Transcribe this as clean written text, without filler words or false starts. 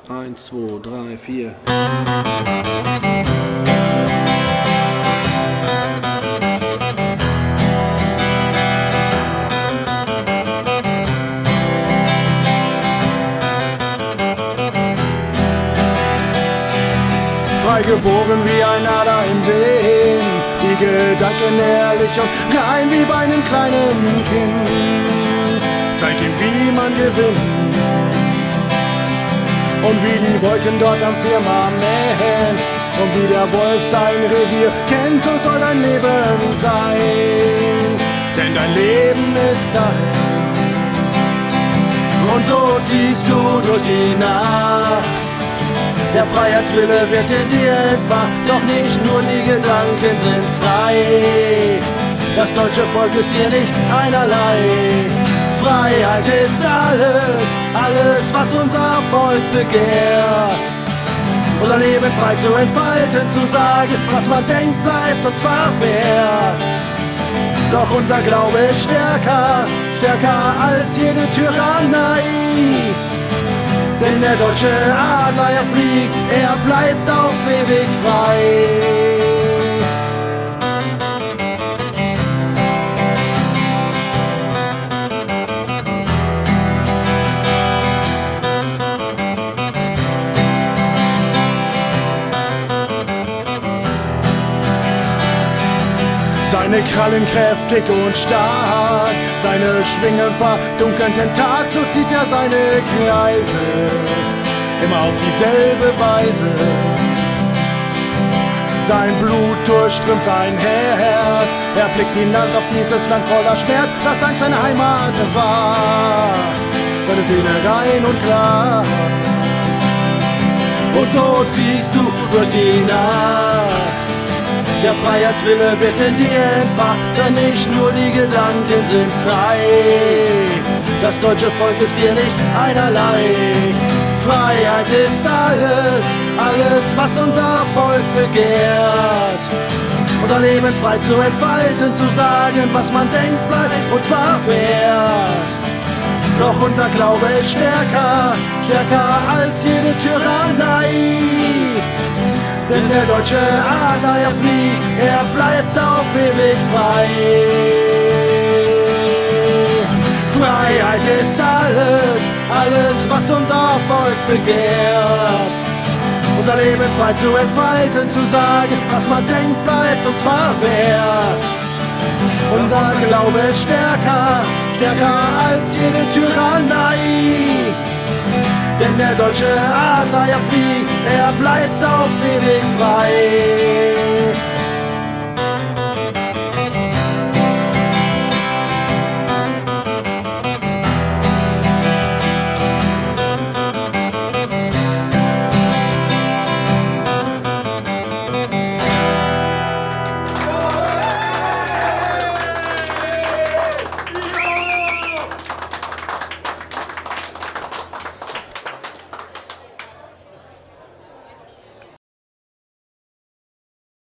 1, 2, 3, 4. Frei geboren wie ein Ader im Wind, die Gedanken ehrlich und rein wie bei einem kleinen Kind. Zeig ihm, wie man gewinnt und wie die Wolken dort am Firmament und wie der Wolf sein Revier kennt, so soll dein Leben sein, denn dein Leben ist dein. Und so ziehst du durch die Nacht. Der Freiheitswille wird in dir entfacht, doch nicht nur die Gedanken sind frei. Das deutsche Volk ist hier nicht einerlei. Freiheit ist alles, alles, was unser Volk begehrt. Unser Leben frei zu entfalten, zu sagen, was man denkt, bleibt uns verwehrt. Doch unser Glaube ist stärker, stärker als jede Tyrannei. Denn der deutsche Adler, er fliegt, er bleibt auf ewig frei. Seine Krallen kräftig und stark, seine Schwingen verdunkeln den Tag, so zieht er seine Kreise, immer auf dieselbe Weise. Sein Blut durchströmt sein Herz, er blickt hinab auf dieses Land voller Schmerz, das einst seine Heimat war, seine Seele rein und klar. Und so ziehst du durch die Nacht. Der Freiheitswille wird in dir entfacht, denn nicht nur die Gedanken sind frei. Das deutsche Volk ist hier nicht einerlei. Freiheit ist alles, alles, was unser Volk begehrt. Unser Leben frei zu entfalten, zu sagen, was man denkt, bleibt uns verwehrt. Doch unser Glaube ist stärker, stärker als jede Tyrannei. Denn der deutsche Adler, er fliegt, er bleibt auf ewig frei. Freiheit ist alles, alles, was unser Volk begehrt. Unser Leben frei zu entfalten, zu sagen, was man denkt, bleibt uns verwehrt. Unser Glaube ist stärker, stärker als jede Tyrannei. Denn der deutsche Adler, er fliegt, er bleibt auf ewig frei.